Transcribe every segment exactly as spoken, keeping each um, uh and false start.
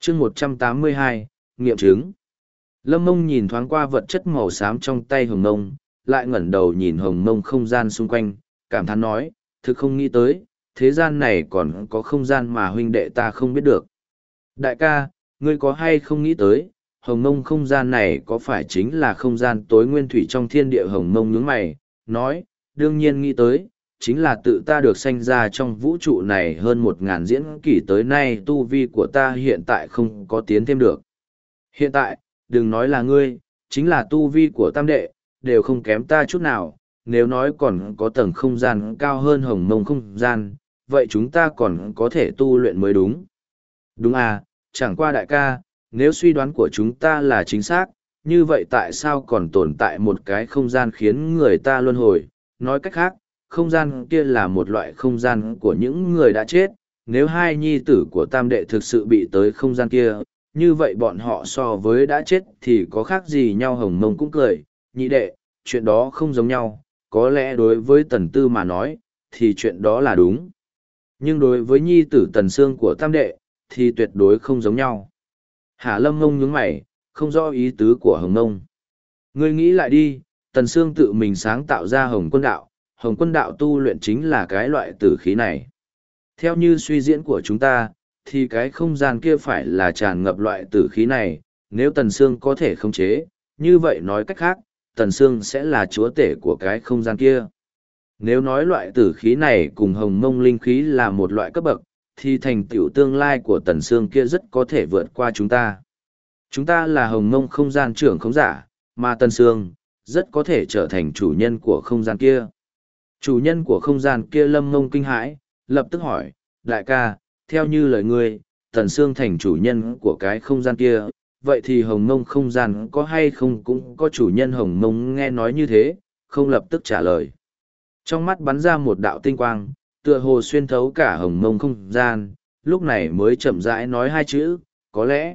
chương một trăm tám mươi hai, nghiệm chứng. Lâm Mông nhìn thoáng qua vật chất màu xám trong tay Hồng Mông, lại ngẩng đầu nhìn Hồng Mông không gian xung quanh, cảm thán nói, thực không nghĩ tới, thế gian này còn có không gian mà huynh đệ ta không biết được. Đại ca, ngươi có hay không nghĩ tới, Hồng Mông không gian này có phải chính là không gian tối nguyên thủy trong thiên địa? Hồng Mông nhướng mày, nói, đương nhiên nghĩ tới, chính là tự ta được sanh ra trong vũ trụ này hơn một ngàn diễn kỷ tới nay, tu vi của ta hiện tại không có tiến thêm được. Hiện tại, đừng nói là ngươi, chính là tu vi của tam đệ, đều không kém ta chút nào. Nếu nói còn có tầng không gian cao hơn Hồng Mông không gian, vậy chúng ta còn có thể tu luyện mới đúng. Đúng à, chẳng qua đại ca, nếu suy đoán của chúng ta là chính xác, như vậy tại sao còn tồn tại một cái không gian khiến người ta luân hồi? Nói cách khác, không gian kia là một loại không gian của những người đã chết. Nếu hai nhi tử của tam đệ thực sự bị tới không gian kia, như vậy bọn họ so với đã chết thì có khác gì nhau? Hồng Mông cũng cười, nhị đệ, chuyện đó không giống nhau, có lẽ đối với Tần Tư mà nói, thì chuyện đó là đúng. Nhưng đối với nhi tử Tần Sương của tam đệ, thì tuyệt đối không giống nhau. Hà Lâm Mông nhướng mày, không rõ ý tứ của Hồng Mông. Ngươi nghĩ lại đi, Tần Sương tự mình sáng tạo ra Hồng Quân Đạo, Hồng Quân Đạo tu luyện chính là cái loại tử khí này. Theo như suy diễn của chúng ta, thì cái không gian kia phải là tràn ngập loại tử khí này. Nếu Tần Sương có thể khống chế, như vậy nói cách khác, Tần Sương sẽ là chúa tể của cái không gian kia. Nếu nói loại tử khí này cùng Hồng Mông linh khí là một loại cấp bậc, thì thành tựu tương lai của Tần Sương kia rất có thể vượt qua chúng ta. Chúng ta là Hồng Mông không gian trưởng khống giả, mà Tần Sương rất có thể trở thành chủ nhân của không gian kia. Chủ nhân của không gian kia? Lâm Mông kinh hãi, lập tức hỏi, đại ca, theo như lời ngươi, Tần Sương thành chủ nhân của cái không gian kia, vậy thì Hồng Mông không gian có hay không cũng có chủ nhân? Hồng Mông nghe nói như thế, không lập tức trả lời. Trong mắt bắn ra một đạo tinh quang, tựa hồ xuyên thấu cả Hồng Mông không gian, lúc này mới chậm rãi nói hai chữ, có lẽ.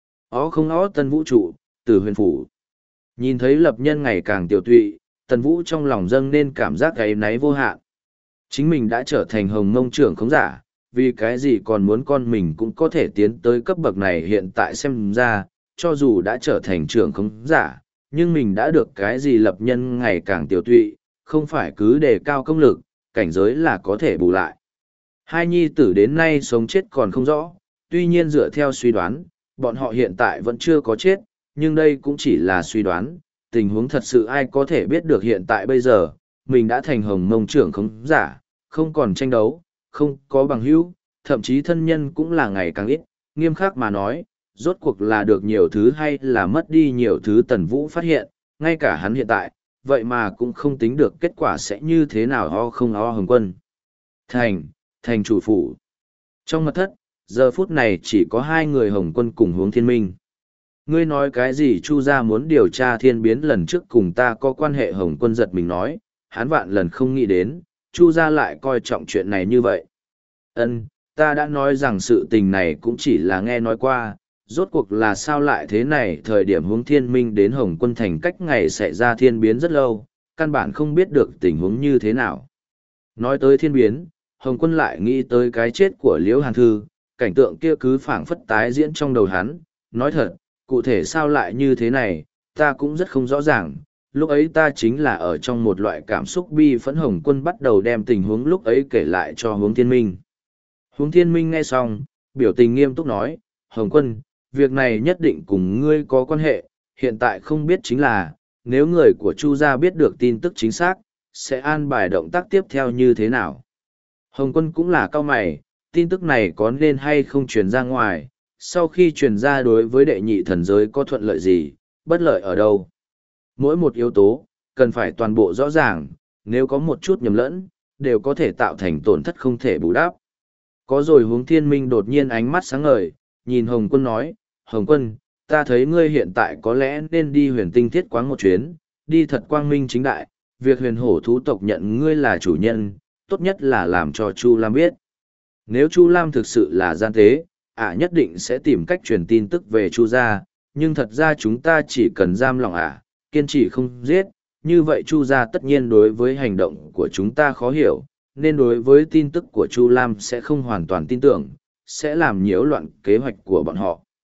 Ó không ó Tân Vũ trụ, từ huyền phủ. Nhìn thấy lập nhân ngày càng tiểu tụy, Tần Vũ trong lòng dâng nên cảm giác áy náy vô hạn. Chính mình đã trở thành Hồng Mông trưởng khống giả, vì cái gì còn muốn con mình cũng có thể tiến tới cấp bậc này? Hiện tại xem ra, cho dù đã trở thành trưởng khống giả, nhưng mình đã được cái gì? Lập nhân ngày càng tiểu tụy, không phải cứ đề cao công lực, cảnh giới là có thể bù lại. Hai nhi tử đến nay sống chết còn không rõ, tuy nhiên dựa theo suy đoán, bọn họ hiện tại vẫn chưa có chết, nhưng đây cũng chỉ là suy đoán, tình huống thật sự ai có thể biết được. Hiện tại bây giờ, mình đã thành Hồng Mông trưởng khống giả, không còn tranh đấu, không có bằng hữu, thậm chí thân nhân cũng là ngày càng ít. Nghiêm khắc mà nói, rốt cuộc là được nhiều thứ hay là mất đi nhiều thứ? Tần Vũ phát hiện, ngay cả hắn hiện tại, vậy mà cũng không tính được kết quả sẽ như thế nào. Ho không ho Hồng Quân thành thành chủ phủ. Trong mật thất, giờ phút này chỉ có hai người Hồng Quân cùng Hướng Thiên Minh. Ngươi nói cái gì? Chu gia muốn điều tra thiên biến lần trước cùng ta có quan hệ? Hồng Quân giật mình nói, hắn vạn lần không nghĩ đến Chu gia lại coi trọng chuyện này như vậy. Ân, ta đã nói rằng sự tình này cũng chỉ là nghe nói qua, rốt cuộc là sao lại thế này? Thời điểm Hướng Thiên Minh đến Hồng Quân thành cách ngày xảy ra thiên biến rất lâu, căn bản không biết được tình huống như thế nào. Nói tới thiên biến, Hồng Quân lại nghĩ tới cái chết của Liễu Hàn Thư, cảnh tượng kia cứ phảng phất tái diễn trong đầu hắn. Nói thật, cụ thể sao lại như thế này, ta cũng rất không rõ ràng. Lúc ấy ta chính là ở trong một loại cảm xúc bi phẫn. Hồng Quân bắt đầu đem tình huống lúc ấy kể lại cho Hướng Thiên Minh. Hướng Thiên Minh nghe xong, biểu tình nghiêm túc nói, Hồng Quân, việc này nhất định cùng ngươi có quan hệ, hiện tại không biết chính là, nếu người của Chu gia biết được tin tức chính xác, sẽ an bài động tác tiếp theo như thế nào? Hồng Quân cũng là cao mày, tin tức này có nên hay không truyền ra ngoài, sau khi truyền ra đối với đệ nhị thần giới có thuận lợi gì, bất lợi ở đâu? Mỗi một yếu tố, cần phải toàn bộ rõ ràng, nếu có một chút nhầm lẫn, đều có thể tạo thành tổn thất không thể bù đắp. Có rồi. Hướng Thiên Minh đột nhiên ánh mắt sáng ngời, nhìn Hồng Quân nói, Hồng Quân, ta thấy ngươi hiện tại có lẽ nên đi huyền tinh thiết quáng một chuyến, đi thật quang minh chính đại, việc huyền hổ thú tộc nhận ngươi là chủ nhân, tốt nhất là làm cho Chu Lam biết. Nếu Chu Lam thực sự là gian tế, ả nhất định sẽ tìm cách truyền tin tức về Chu gia, nhưng thật ra chúng ta chỉ cần giam lòng ả, kiên trì không giết, như vậy Chu gia tất nhiên đối với hành động của chúng ta khó hiểu, nên đối với tin tức của Chu Lam sẽ không hoàn toàn tin tưởng, sẽ làm nhiễu loạn kế hoạch của bọn họ.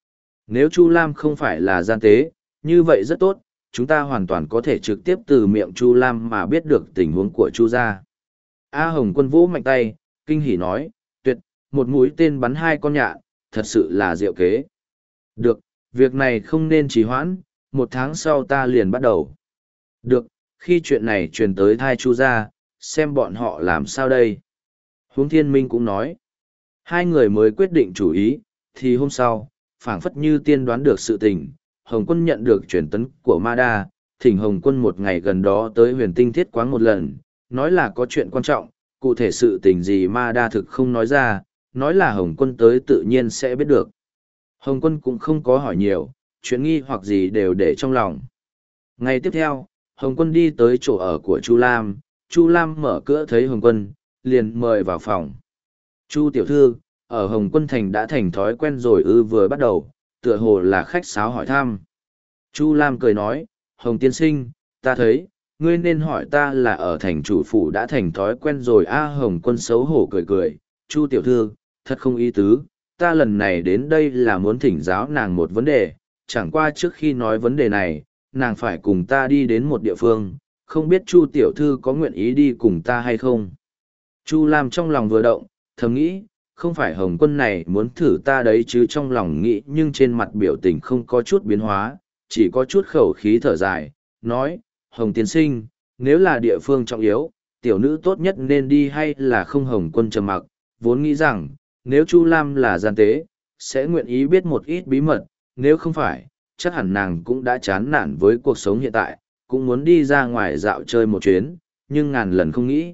Nếu Chu Lam không phải là gian tế, như vậy rất tốt, chúng ta hoàn toàn có thể trực tiếp từ miệng Chu Lam mà biết được tình huống của Chu gia. A Hồng Quân vỗ mạnh tay, kinh hỉ nói, tuyệt, một mũi tên bắn hai con nhạn, thật sự là diệu kế. Được, việc này không nên trì hoãn, một tháng sau ta liền bắt đầu. Được, khi chuyện này truyền tới thai Chu gia, xem bọn họ làm sao đây. Huống Thiên Minh cũng nói, hai người mới quyết định chủ ý, thì hôm sau, phảng phất như tiên đoán được sự tình, Hồng Quân nhận được truyền tấn của Ma Đa, thỉnh Hồng Quân một ngày gần đó tới huyền tinh thiết quán một lần, nói là có chuyện quan trọng, cụ thể sự tình gì Ma Đa thực không nói ra, nói là Hồng Quân tới tự nhiên sẽ biết được. Hồng Quân cũng không có hỏi nhiều, chuyện nghi hoặc gì đều để trong lòng. Ngày tiếp theo, Hồng Quân đi tới chỗ ở của Chu Lam, Chu Lam mở cửa thấy Hồng Quân, liền mời vào phòng. Chu tiểu thư, ở Hồng Quân Thành đã thành thói quen rồi ư vừa bắt đầu, tựa hồ là khách sáo hỏi thăm. Chu Lam cười nói, Hồng tiên sinh, ta thấy, ngươi nên hỏi ta là ở thành chủ phủ đã thành thói quen rồi a Hồng Quân xấu hổ cười cười, Chu tiểu thư, thật không ý tứ, ta lần này đến đây là muốn thỉnh giáo nàng một vấn đề, chẳng qua trước khi nói vấn đề này, nàng phải cùng ta đi đến một địa phương, không biết Chu tiểu thư có nguyện ý đi cùng ta hay không. Chu Lam trong lòng vừa động, thầm nghĩ, không phải Hồng Quân này muốn thử ta đấy chứ trong lòng nghĩ nhưng trên mặt biểu tình không có chút biến hóa, chỉ có chút khẩu khí thở dài, nói, Hồng tiên sinh, nếu là địa phương trọng yếu, tiểu nữ tốt nhất nên đi hay là không. Hồng Quân trầm mặc, vốn nghĩ rằng, nếu Chu Lam là gian tế, sẽ nguyện ý biết một ít bí mật, nếu không phải, chắc hẳn nàng cũng đã chán nản với cuộc sống hiện tại, cũng muốn đi ra ngoài dạo chơi một chuyến, nhưng ngàn lần không nghĩ.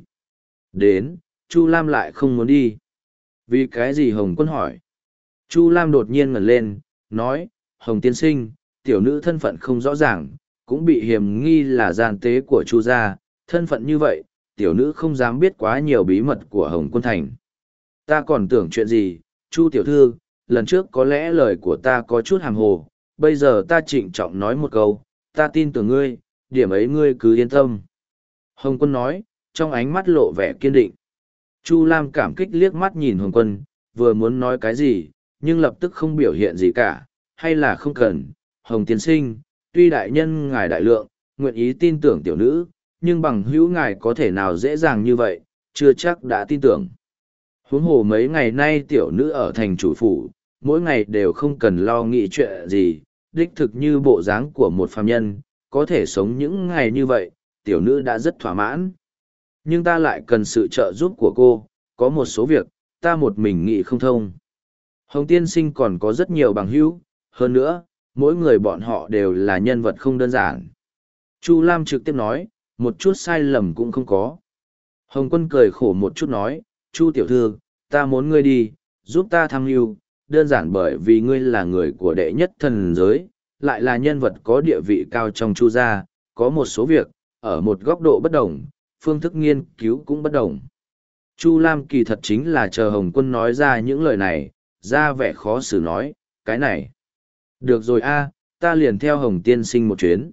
Đến, Chu Lam lại không muốn đi. Vì cái gì Hồng Quân hỏi? Chu Lam đột nhiên ngẩng lên, nói, Hồng tiên sinh, tiểu nữ thân phận không rõ ràng, cũng bị hiềm nghi là gian tế của Chu gia, thân phận như vậy, tiểu nữ không dám biết quá nhiều bí mật của Hồng Quân Thành. Ta còn tưởng chuyện gì, Chu tiểu thư, lần trước có lẽ lời của ta có chút hàm hồ, bây giờ ta trịnh trọng nói một câu, ta tin tưởng ngươi, điểm ấy ngươi cứ yên tâm. Hồng Quân nói, trong ánh mắt lộ vẻ kiên định. Chu Lam cảm kích liếc mắt nhìn Hồng Quân, vừa muốn nói cái gì, nhưng lập tức không biểu hiện gì cả, hay là không cần. Hồng tiên sinh, tuy đại nhân ngài đại lượng, nguyện ý tin tưởng tiểu nữ, nhưng bằng hữu ngài có thể nào dễ dàng như vậy, chưa chắc đã tin tưởng. Huống hồ mấy ngày nay tiểu nữ ở thành chủ phủ, mỗi ngày đều không cần lo nghĩ chuyện gì, đích thực như bộ dáng của một phàm nhân, có thể sống những ngày như vậy, tiểu nữ đã rất thỏa mãn. Nhưng ta lại cần sự trợ giúp của cô, có một số việc, ta một mình nghĩ không thông. Hồng tiên sinh còn có rất nhiều bằng hữu, hơn nữa, mỗi người bọn họ đều là nhân vật không đơn giản. Chu Lam trực tiếp nói, một chút sai lầm cũng không có. Hồng Quân cười khổ một chút nói, Chu tiểu thư, ta muốn ngươi đi, giúp ta tham mưu, đơn giản bởi vì ngươi là người của đệ nhất thần giới, lại là nhân vật có địa vị cao trong Chu gia, có một số việc, ở một góc độ bất đồng, phương thức nghiên cứu cũng bất đồng. Chu Lam kỳ thật chính là chờ Hồng Quân nói ra những lời này, ra vẻ khó xử nói, cái này. Được rồi a, ta liền theo Hồng tiên sinh một chuyến.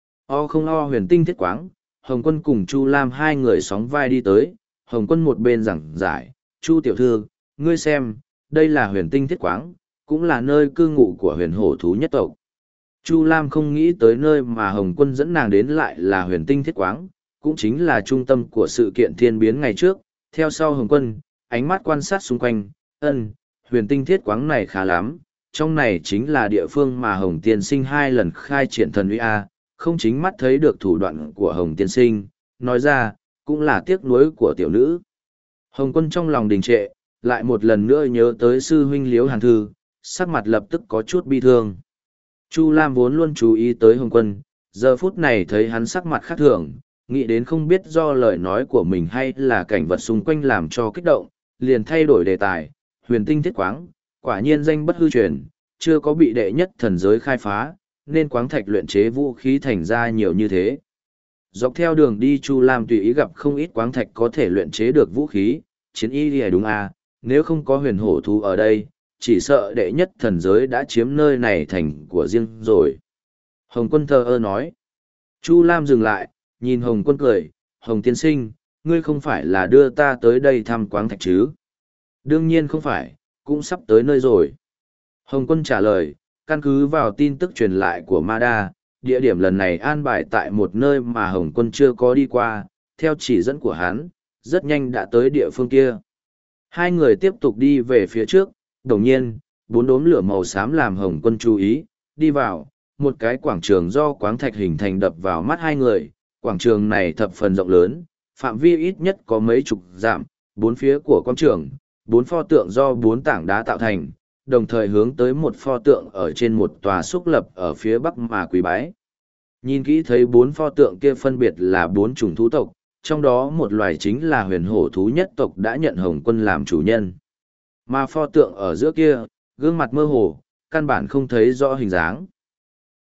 O không o huyền tinh thiết quáng, Hồng Quân cùng Chu Lam hai người sóng vai đi tới, Hồng Quân một bên giảng giải, Chu tiểu thư, ngươi xem, đây là huyền tinh thiết quáng, cũng là nơi cư ngụ của huyền hổ thú nhất tộc. Chu Lam không nghĩ tới nơi mà Hồng Quân dẫn nàng đến lại là huyền tinh thiết quáng, cũng chính là trung tâm của sự kiện thiên biến ngày trước. Theo sau Hồng Quân, ánh mắt quan sát xung quanh, ân, huyền tinh thiết quáng này khá lắm, trong này chính là địa phương mà Hồng tiên sinh hai lần khai triển thần uy A, không chính mắt thấy được thủ đoạn của Hồng tiên sinh, nói ra, cũng là tiếc nuối của tiểu nữ. Hồng Quân trong lòng đình trệ, lại một lần nữa nhớ tới sư huynh Liễu Hàn Thư, sắc mặt lập tức có chút bi thương. Chu Lam vốn luôn chú ý tới Hồng Quân, giờ phút này thấy hắn sắc mặt khác thường, nghĩ đến không biết do lời nói của mình hay là cảnh vật xung quanh làm cho kích động, liền thay đổi đề tài, huyền tinh thiết quáng, quả nhiên danh bất hư truyền, chưa có bị đệ nhất thần giới khai phá, nên quáng thạch luyện chế vũ khí thành ra nhiều như thế. Dọc theo đường đi Chu Lam tùy ý gặp không ít quáng thạch có thể luyện chế được vũ khí, chiến y thì đúng à, nếu không có huyền hổ thú ở đây, chỉ sợ đệ nhất thần giới đã chiếm nơi này thành của riêng rồi. Hồng Quân thờ ơ nói. Chu Lam dừng lại, nhìn Hồng Quân cười, Hồng tiên sinh, ngươi không phải là đưa ta tới đây thăm quáng thạch chứ? Đương nhiên không phải, cũng sắp tới nơi rồi. Hồng Quân trả lời, căn cứ vào tin tức truyền lại của Ma Đa, địa điểm lần này an bài tại một nơi mà Hồng Quân chưa có đi qua, theo chỉ dẫn của hắn, rất nhanh đã tới địa phương kia. Hai người tiếp tục đi về phía trước, đồng nhiên, bốn đốm lửa màu xám làm Hồng Quân chú ý, đi vào, một cái quảng trường do quáng thạch hình thành đập vào mắt hai người, quảng trường này thập phần rộng lớn, phạm vi ít nhất có mấy chục dặm, bốn phía của quảng trường, bốn pho tượng do bốn tảng đá tạo thành, đồng thời hướng tới một pho tượng ở trên một tòa xúc lập ở phía bắc mà quỳ bái. Nhìn kỹ thấy bốn pho tượng kia phân biệt là bốn chủng thú tộc, trong đó một loài chính là huyền hổ thú nhất tộc đã nhận Hồng Quân làm chủ nhân. Mà pho tượng ở giữa kia, gương mặt mơ hồ, căn bản không thấy rõ hình dáng.